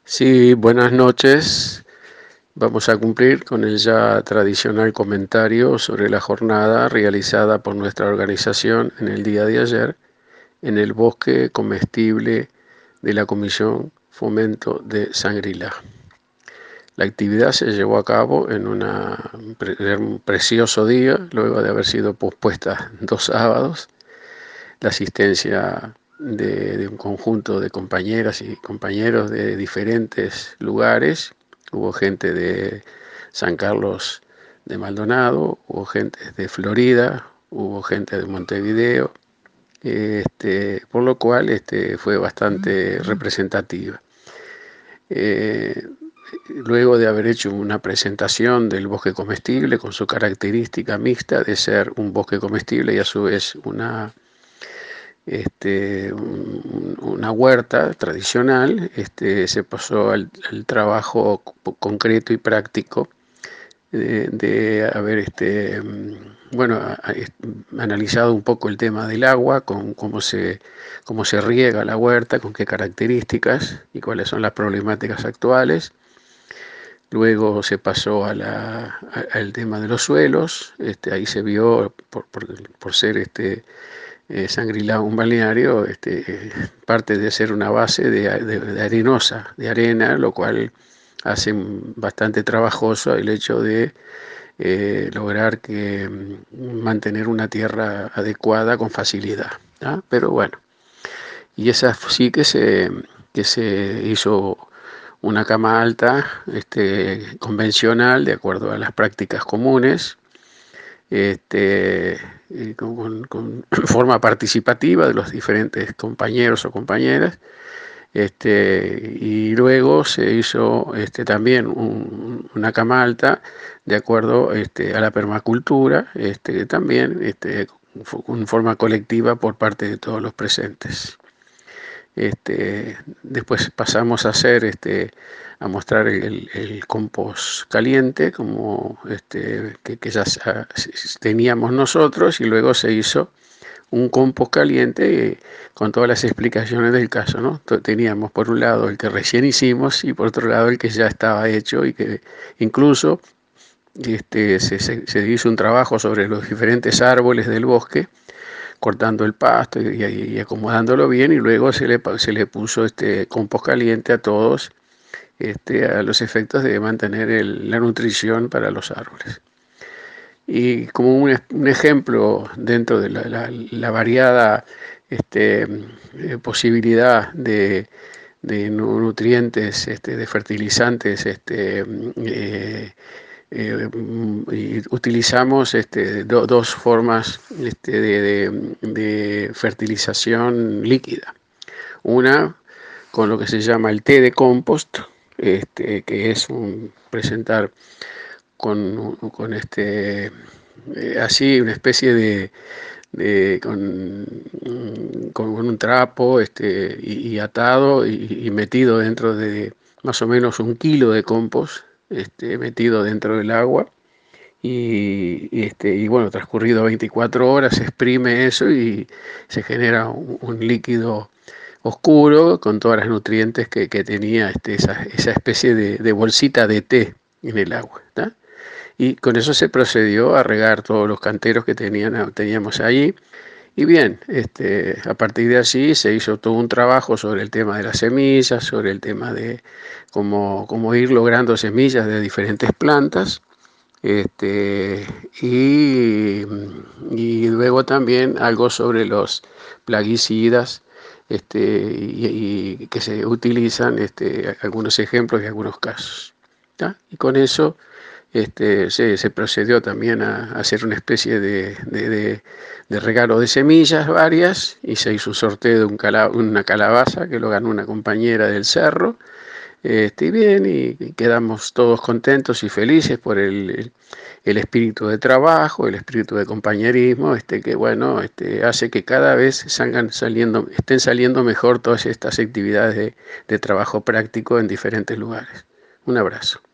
Sí, buenas noches. Vamos a cumplir con el ya tradicional comentario sobre la jornada realizada por nuestra organización en el día de ayer en el bosque comestible de la Comisión Fomento de Shangri-La. La actividad se llevó a cabo en un precioso día, luego de haber sido pospuesta 2 sábados. La asistencia de un conjunto de compañeras y compañeros de diferentes lugares. Hubo gente de San Carlos de Maldonado, hubo gente de Florida, hubo gente de Montevideo, por lo cual fue bastante representativa. Eh, Luego de haber hecho una presentación del bosque comestible con su característica mixta de ser un bosque comestible y a su vez una huerta tradicional, se pasó al trabajo concreto y práctico de haber bueno, analizado un poco el tema del agua, con cómo se riega la huerta, con qué características y cuáles son las problemáticas actuales. Luego se pasó al tema de los suelos. Ahí se vio, por ser Shangri-La un balneario, parte de ser una base de arenosa, de arena, lo cual hace bastante trabajoso el hecho de lograr mantener una tierra adecuada con facilidad, ¿ah? Pero bueno, y esa sí que se hizo una cama alta convencional, de acuerdo a las prácticas comunes, con forma participativa de los diferentes compañeros o compañeras. Y luego se hizo también una cama alta de acuerdo a la permacultura, también en forma colectiva por parte de todos los presentes. Después pasamos a hacer, a mostrar el compost caliente, como que ya teníamos nosotros, y luego se hizo un compost caliente con todas las explicaciones del caso, ¿no? Teníamos por un lado el que recién hicimos y por otro lado el que ya estaba hecho y que incluso se hizo un trabajo sobre los diferentes árboles del bosque, cortando el pasto y acomodándolo bien, y luego se le puso este compost caliente a todos, a los efectos de mantener la nutrición para los árboles. Y como un ejemplo dentro de la variada posibilidad de nutrientes, de fertilizantes, y utilizamos dos formas de fertilización líquida. Una con lo que se llama el té de compost, que es presentar con así una especie con un trapo y atado y metido dentro de más o menos 1 kilo de compost, metido dentro del agua. Y bueno, transcurrido 24 horas se exprime eso y se genera un líquido oscuro con todas las nutrientes que tenía esa especie de bolsita de té en el agua, ¿tá? Y con eso se procedió a regar todos los canteros que teníamos allí. Y bien, a partir de allí se hizo todo un trabajo sobre el tema de las semillas, sobre el tema de cómo ir logrando semillas de diferentes plantas. Este, y, y luego también algo sobre los plaguicidas, y que se utilizan, algunos ejemplos y algunos casos, ¿tá? Y con eso se procedió también a hacer una especie de regalo de semillas varias, y se hizo un sorteo de una calabaza que lo ganó una compañera del cerro. Y bien, y quedamos todos contentos y felices por el espíritu de trabajo, el espíritu de compañerismo, que bueno, hace que cada vez estén saliendo mejor todas estas actividades de trabajo práctico en diferentes lugares. Un abrazo.